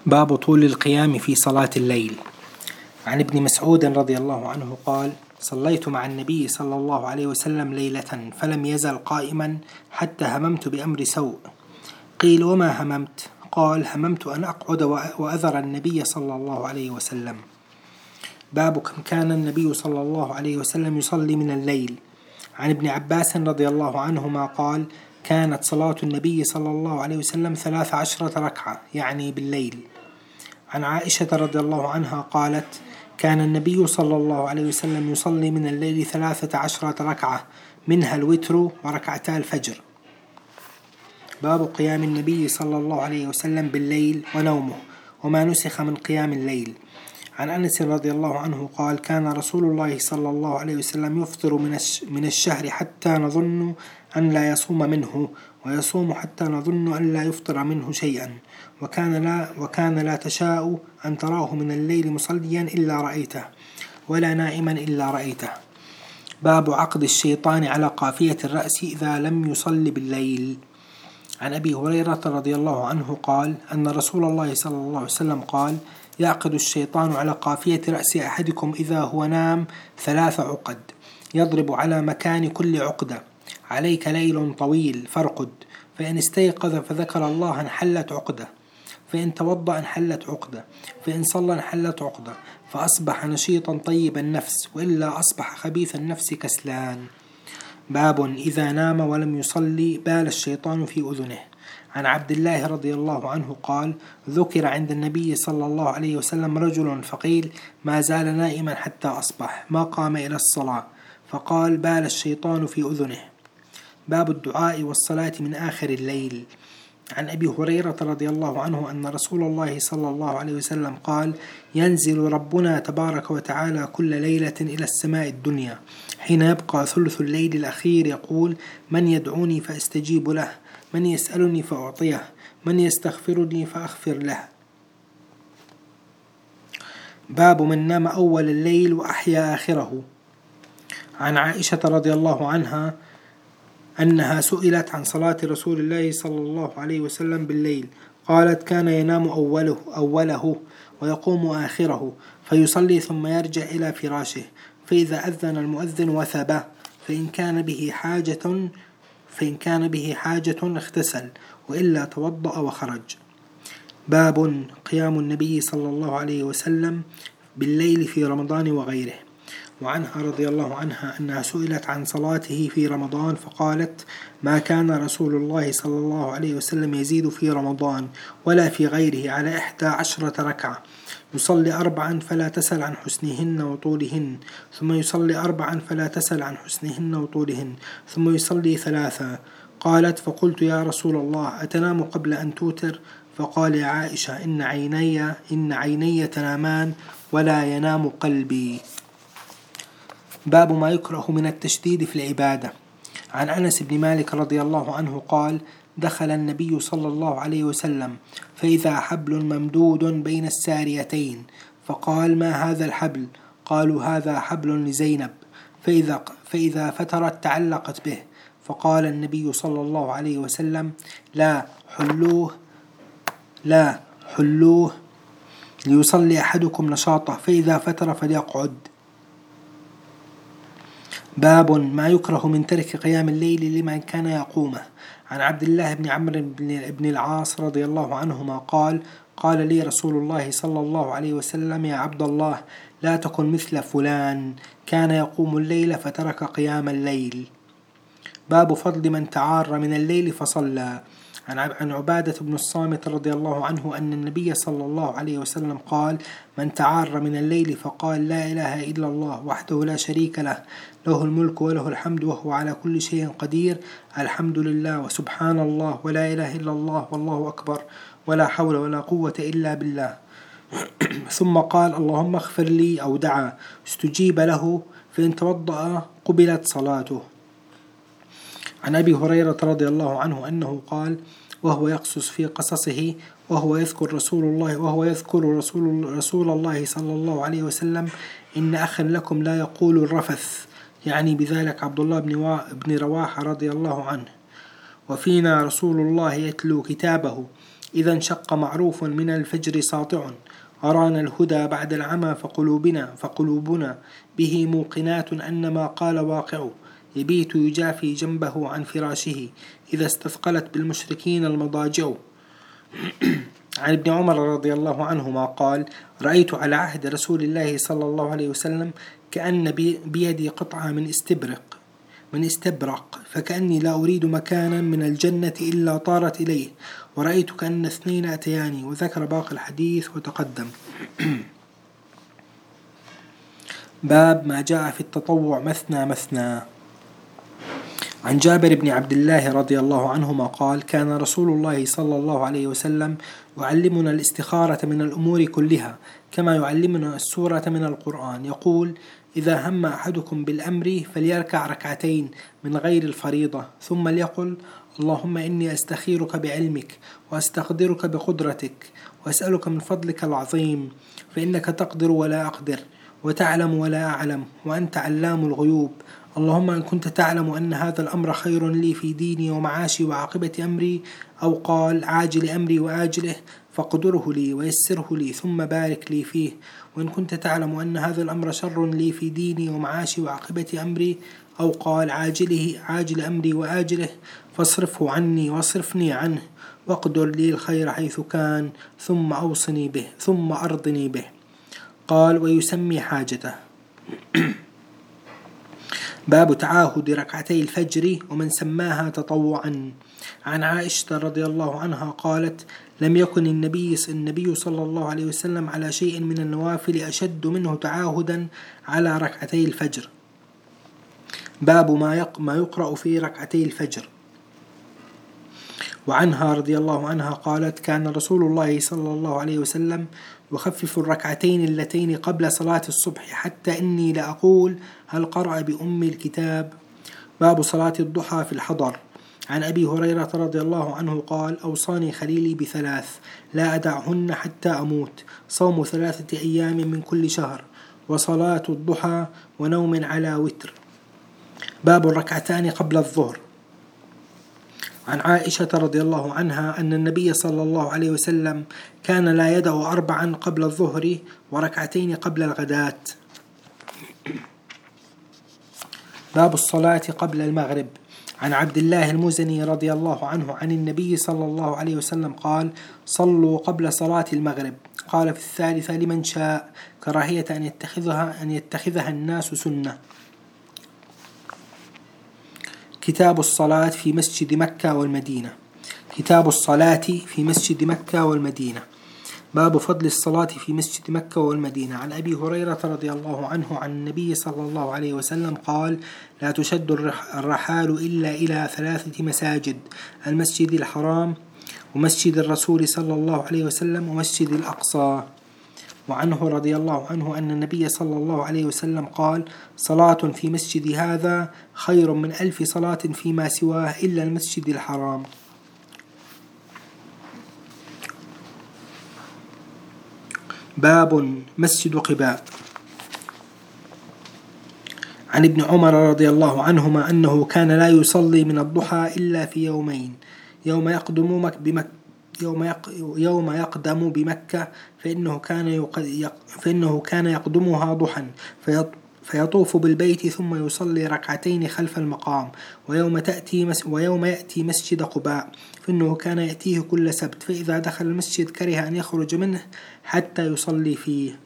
باب طول القيام في صلاة الليل. عن ابن مسعود رضي الله عنه قال: صليت مع النبي صلى الله عليه وسلم ليلة فلم يزل قائما حتى هممت بأمر سوء. قيل: وما هممت؟ قال: هممت أن أقعد وأذر النبي صلى الله عليه وسلم. باب كم كان النبي صلى الله عليه وسلم يصلي من الليل. عن ابن عباس رضي الله عنهما قال: كانت صلاة النبي صلى الله عليه وسلم 13 ركعة، يعني بالليل. عن عائشة رضي الله عنها قالت: كان النبي صلى الله عليه وسلم يصلي من الليل 13 ركعة، منها الوتر وركعتا الفجر. باب قيام النبي صلى الله عليه وسلم بالليل ونومه وما نسخ من قيام الليل. عن أنس رضي الله عنه قال: كان رسول الله صلى الله عليه وسلم يفطر من الشهر حتى نظن أن لا يصوم منه، ويصوم حتى نظن أن لا يفطر منه شيئا، وكان لا تشاء أن تراه من الليل مصليا إلا رأيته، ولا نائما إلا رأيته. باب عقد الشيطان على قافية الرأس إذا لم يصل بالليل. عن أبي هريرة رضي الله عنه قال: أن رسول الله صلى الله عليه وسلم قال: يعقد الشيطان على قافية رأس أحدكم إذا هو نام 3 عقد، يضرب على مكان كل عقدة: عليك ليل طويل فارقد، فإن استيقظ فذكر الله انحلت عقدة، فإن توضأ انحلت عقدة، فإن صلى انحلت عقدة، فأصبح نشيطا طيب النفس، وإلا أصبح خبيث النفس كسلان. باب إذا نام ولم يصلي بال الشيطان في أذنه. عن عبد الله رضي الله عنه قال: ذكر عند النبي صلى الله عليه وسلم رجل فقيل: ما زال نائما حتى أصبح، ما قام إلى الصلاة، فقال: بال الشيطان في أذنه. باب الدعاء والصلاة من آخر الليل. عن أبي هريرة رضي الله عنه أن رسول الله صلى الله عليه وسلم قال: ينزل ربنا تبارك وتعالى كل ليلة إلى السماء الدنيا حين يبقى ثلث الليل الأخير، يقول: من يدعوني فأستجيب له، من يسألني فأعطيه، من يستغفرني فأغفر له. باب من نام أول الليل وأحيا آخره. عن عائشة رضي الله عنها أنها سئلت عن صلاة رسول الله صلى الله عليه وسلم بالليل، قالت: كان ينام أوله ويقوم آخره، فيصلي ثم يرجع إلى فراشه، فإذا أذن المؤذن وثب، فإن كان به حاجة اغتسل، وإلا توضأ وخرج. باب قيام النبي صلى الله عليه وسلم بالليل في رمضان وغيره. وعنها رضي الله عنها أنها سئلت عن صلاته في رمضان فقالت: ما كان رسول الله صلى الله عليه وسلم يزيد في رمضان ولا في غيره على 11 ركعة، يصلي 4 فلا تسل عن حسنهن وطولهن، ثم يصلي 4 فلا تسل عن حسنهن وطولهن، ثم يصلي 3. قالت: فقلت: يا رسول الله، أتنام قبل أن توتر؟ فقال: يا عائشة، إن عيني تنامان ولا ينام قلبي. باب ما يكره من التشديد في العبادة. عن أنس بن مالك رضي الله عنه قال: دخل النبي صلى الله عليه وسلم فإذا حبل ممدود بين الساريتين، فقال: ما هذا الحبل؟ قالوا: هذا حبل لزينب، فإذا فترت تعلقت به. فقال النبي صلى الله عليه وسلم: لا حلوه ليصلي أحدكم نشاطه، فإذا فتر فليقعد. باب ما يكره من ترك قيام الليل لمن كان يقومه. عن عبد الله بن عمرو بن العاص رضي الله عنهما قال: قال لي رسول الله صلى الله عليه وسلم: يا عبد الله، لا تكن مثل فلان، كان يقوم الليل فترك قيام الليل. باب فضل من تعار من الليل فصلى. عن عبادة بن الصامت رضي الله عنه أن النبي صلى الله عليه وسلم قال: من تعار من الليل فقال: لا إله إلا الله وحده لا شريك له، له الملك وله الحمد وهو على كل شيء قدير، الحمد لله وسبحان الله ولا إله إلا الله والله أكبر، ولا حول ولا قوة إلا بالله، ثم قال: اللهم اغفر لي، أو دعا استجيب له، فإن توضأ قبلت صلاته. عن أبي هريرة رضي الله عنه أنه قال وهو يقصص في قصصه وهو يذكر رسول الله صلى الله عليه وسلم: إن أخا لكم لا يقول الرفث، يعني بذلك عبد الله بن رواحة رضي الله عنه، وفينا رسول الله يتلو كتابه، إذا انشق معروف من الفجر ساطع، أرانا الهدى بعد العمى فقلوبنا به موقنات أن ما قال واقع. يبيت يجافي جنبه عن فراشه إذا استثقلت بالمشركين المضاجع. عن ابن عمر رضي الله عنهما قال: رأيت على عهد رسول الله صلى الله عليه وسلم كأن بيدي قطعة من استبرق فكأني لا أريد مكانا من الجنة إلا طارت إليه، ورأيت كأن اثنين أتياني، وذكر باقي الحديث وتقدم. باب ما جاء في التطوع مثنى مثنى. عن جابر بن عبد الله رضي الله عنهما قال: كان رسول الله صلى الله عليه وسلم يعلمنا الاستخارة من الأمور كلها كما يعلمنا السورة من القرآن. يقول: إذا هم أحدكم بالأمر فليركع ركعتين من غير الفريضة، ثم ليقل: اللهم إني أستخيرك بعلمك وأستقدرك بقدرتك وأسألك من فضلك العظيم، فإنك تقدر ولا أقدر وتعلم ولا أعلم وأنت علام الغيوب. اللهم إن كنت تعلم أن هذا الأمر خير لي في ديني ومعاشي وعاقبة أمري، أو قال عاجل أمري وآجله، فاقدره لي ويسره لي ثم بارك لي فيه. وإن كنت تعلم أن هذا الأمر شر لي في ديني ومعاشي وعاقبة أمري، أو قال عاجل أمري وآجله، فاصرفه عني واصرفني عنه، واقدر لي الخير حيث كان، ثم أوصني به ثم أرضني به. قال: ويسمي حاجته. باب تعاهد ركعتي الفجر ومن سماها تطوعا. عن عائشة رضي الله عنها قالت: لم يكن النبي صلى الله عليه وسلم على شيء من النوافل أشد منه تعاهدا على ركعتي الفجر. باب ما يقرأ في ركعتي الفجر. وعنها رضي الله عنها قالت: كان رسول الله صلى الله عليه وسلم يخفف الركعتين اللتين قبل صلاة الصبح، حتى إني لأقول: هل قرأ بأم الكتاب؟ باب صلاة الضحى في الحضر. عن أبي هريرة رضي الله عنه قال: أوصاني خليلي بثلاث لا أدعهن حتى أموت: صوم 3 أيام من كل شهر، وصلاة الضحى، ونوم على وتر. باب الركعتان قبل الظهر. عن عائشة رضي الله عنها أن النبي صلى الله عليه وسلم كان لا يدع 4 قبل الظهر وركعتين قبل الغداة. باب الصلاة قبل المغرب. عن عبد الله المزني رضي الله عنه عن النبي صلى الله عليه وسلم قال: صلوا قبل صلاة المغرب. قال في الثالثة لمن شاء، كراهية أن يتخذها الناس سنة. كتاب الصلاة في مسجد مكة والمدينة. كتاب الصلاة في مسجد مكة والمدينة. باب فضل الصلاة في مسجد مكة والمدينة. عن أبي هريرة رضي الله عنه عن النبي صلى الله عليه وسلم قال: لا تشد الرحال إلا إلى 3 مساجد: المسجد الحرام، ومسجد الرسول صلى الله عليه وسلم، ومسجد الأقصى. وعنه رضي الله عنه أن النبي صلى الله عليه وسلم قال: صلاة في مسجد هذا خير من 1000 صلاة فيما سواه إلا المسجد الحرام. باب مسجد قباء. عن ابن عمر رضي الله عنهما أنه كان لا يصلي من الضحى إلا في يومين: يوم يقدم بمكة فإنه كان يقدمها ضحى فيطوف بالبيت ثم يصلي 2 خلف المقام، ويوم يأتي مسجد قباء فإنه كان يأتيه كل سبت، فإذا دخل المسجد كره أن يخرج منه حتى يصلي فيه.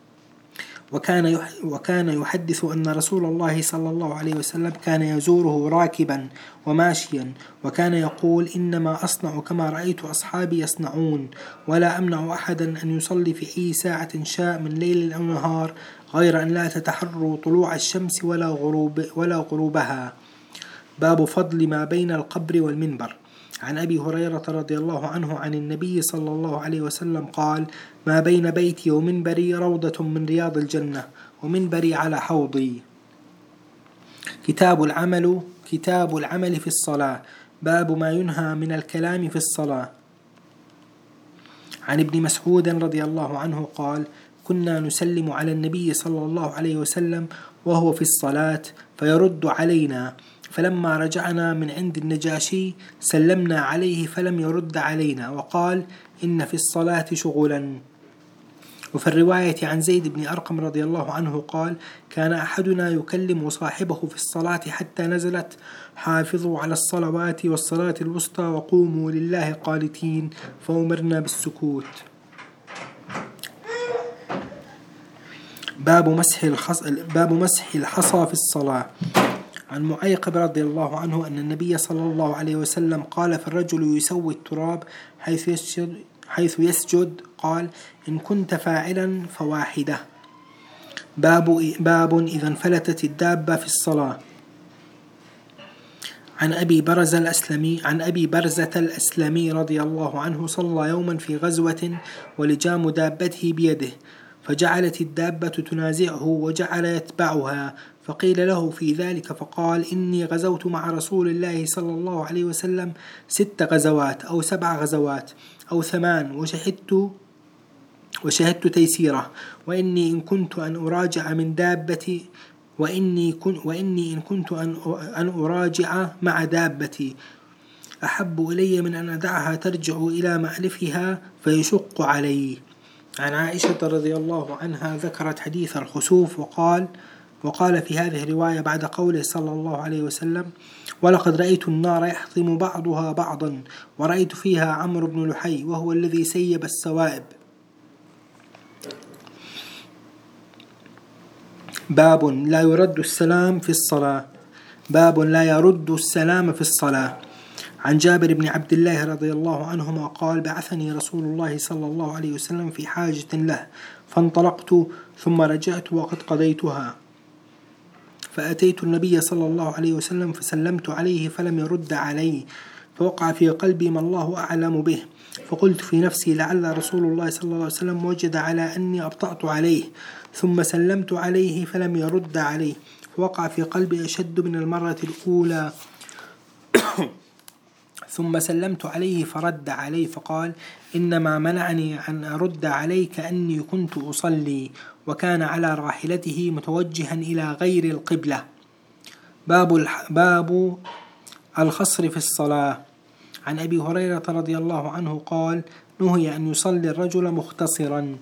وكان يحدث أن رسول الله صلى الله عليه وسلم كان يزوره راكبا وماشيا، وكان يقول: إنما أصنع كما رأيت أصحابي يصنعون، ولا أمنع أحدا أن يصلي في أي ساعة شاء من ليل أو نهار، غير أن لا تتحروا طلوع الشمس ولا غروبها. باب فضل ما بين القبر والمنبر. عن أبي هريرة رضي الله عنه عن النبي صلى الله عليه وسلم قال: ما بين بيتي ومنبري روضة من رياض الجنة، ومنبري على حوضي. كتاب العمل في الصلاة. باب ما ينهى من الكلام في الصلاة. عن ابن مسعود رضي الله عنه قال: كنا نسلم على النبي صلى الله عليه وسلم وهو في الصلاة فيرد علينا، فلما رجعنا من عند النجاشي سلمنا عليه فلم يرد علينا، وقال: إن في الصلاة شغلا. وفي الرواية عن زيد بن أرقم رضي الله عنه قال: كان أحدنا يكلم صاحبه في الصلاة حتى نزلت: حافظوا على الصلوات والصلاة الوسطى وقوموا لله قانتين، فأمرنا بالسكوت. باب مسح الحصى في الصلاة. عن معيقب رضي الله عنه أن النبي صلى الله عليه وسلم قال: فالرجل يسوي التراب حيث يسجد، قال: إن كنت فاعلا فواحدة. باب إذا انفلتت الدابة في الصلاة. عن أبي برزة الأسلمي رضي الله عنه صلى يوما في غزوة ولجام دابته بيده، فجعلت الدابة تنازعه وجعل يتبعها، فقيل له في ذلك فقال: إني غزوت مع رسول الله صلى الله عليه وسلم 6 غزوات أو 7 غزوات أو 8، وشهدت تيسيره، وإني إن كنت أن أراجع من دابتي وإني إن كنت أن أراجع مع دابتي أحب إلي من أن أدعها ترجع إلى مألفها فيشق علي. عن عائشة رضي الله عنها ذكرت حديث الخسوف وقال في هذه الرواية بعد قوله صلى الله عليه وسلم: ولقد رأيت النار يحطم بعضها بعضا، ورأيت فيها عمرو بن لحي وهو الذي سيب السوائب. باب لا يرد السلام في الصلاة. عن جابر بن عبد الله رضي الله عنهما قال: بعثني رسول الله صلى الله عليه وسلم في حاجة له، فانطلقت ثم رجعت وقد قضيتها، فأتيت النبي صلى الله عليه وسلم فسلمت عليه فلم يرد علي، فوقع في قلبي ما الله أعلم به، فقلت في نفسي: لعل رسول الله صلى الله عليه وسلم وجد على أني أبطأت عليه، ثم سلمت عليه فلم يرد عليه، فوقع في قلبي أشد من المرة الأولى، ثم سلمت عليه فرد علي، فقال: إنما منعني أن أرد عليك أني كنت أصلي، وكان على راحلته متوجها إلى غير القبلة. باب الخصر في الصلاة. عن أبي هريرة رضي الله عنه قال: نهي أن يصلي الرجل مختصرا.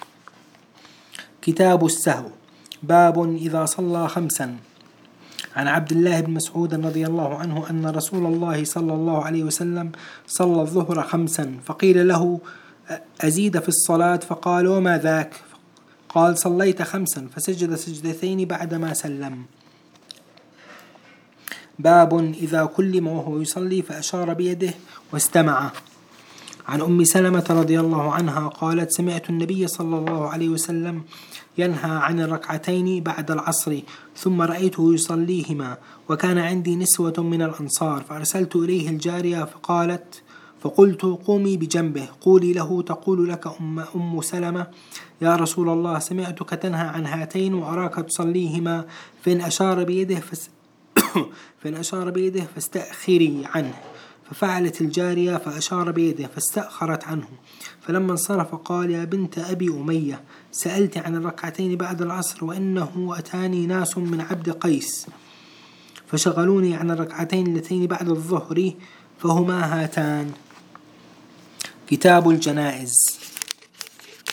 كتاب السهو. باب إذا صلى 5. عن عبد الله بن مسعود رضي الله عنه أن رسول الله صلى الله عليه وسلم صلى الظهر 5، فقيل له: أزيد في الصلاة؟ فقال: وما ذاك؟ قال: صليت 5، فسجد سجدتين بعدما سلم. باب إذا كلم وهو يصلي فأشار بيده واستمع. عن أم سلمة رضي الله عنها قالت: سمعت النبي صلى الله عليه وسلم ينهى عن الركعتين بعد العصر، ثم رأيته يصليهما، وكان عندي نسوة من الأنصار، فأرسلت إليه الجارية فقلت: قومي بجنبه، قولي له تقول لك أم سلمة: يا رسول الله، سمعتك تنهى عن هاتين وأراك تصليهما، فإن أشار بيده فاستأخري عنه. ففعلت الجارية فأشار بيده فاستأخرت عنه، فلما انصرف قال: يا بنت أبي أمية، سألت عن الركعتين بعد العصر، وإنه أتاني ناس من عبد قيس فشغلوني عن الركعتين اللتين بعد الظهر، فهما هاتان. كتاب الجنائز.